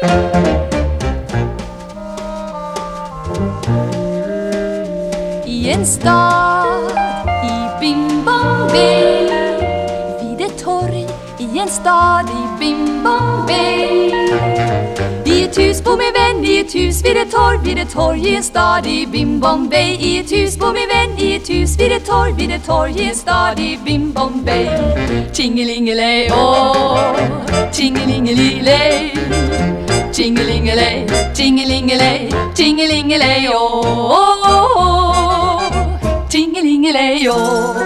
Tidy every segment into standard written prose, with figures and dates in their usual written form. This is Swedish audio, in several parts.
I en stad i Bim Bombay, vid ett torg i en stad i Bim Bombay. I ett hus på min vän, i ett hus vid ett torg i en stad i Bim Bombay. I ett hus på min vän, i ett hus vid ett torg i en stad i Bim Bombay. Tingelingelej, åh, tingelingelilej, tingelingelej, tingelingelej, tingelingelej, åh, tingelingelej, åh.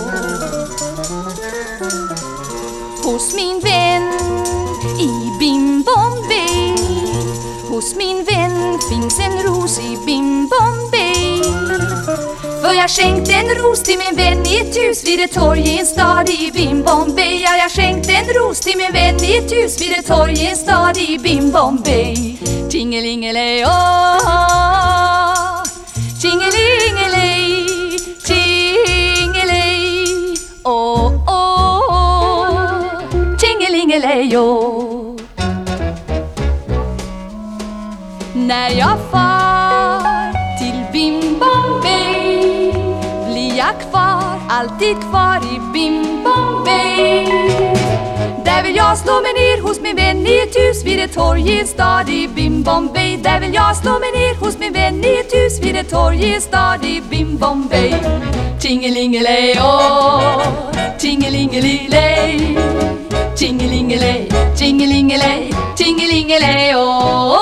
Hos min vän i Bim Bombay, hos min vän finns en ros i Bim Bombay. För jag skänkte en ros till min vän i ett hus vid ett torg i en stad i Bim Bombay. Ja, jag skänkte en ros till min vän i ett hus vid ett torg i en stad i Bim Bombay. Tingelingelej, åh, tingelingelej, tingelej, åh, åh, tingelingelej, åh. När jag far till Bim Bombay blir jag kvar, alltid kvar i Bim Bombay. Där vill jag slå mig ner hos min vän i ett hus vid ett torg i en stad i Bim Bombay. Där vill jag slå mig ner hos min vän i ett hus vid ett torg i en stad i Bim Bombay. Tingelingelej, åh, tingelingelilej, tingelingelej, tingelingelej, tingelingelej, åh.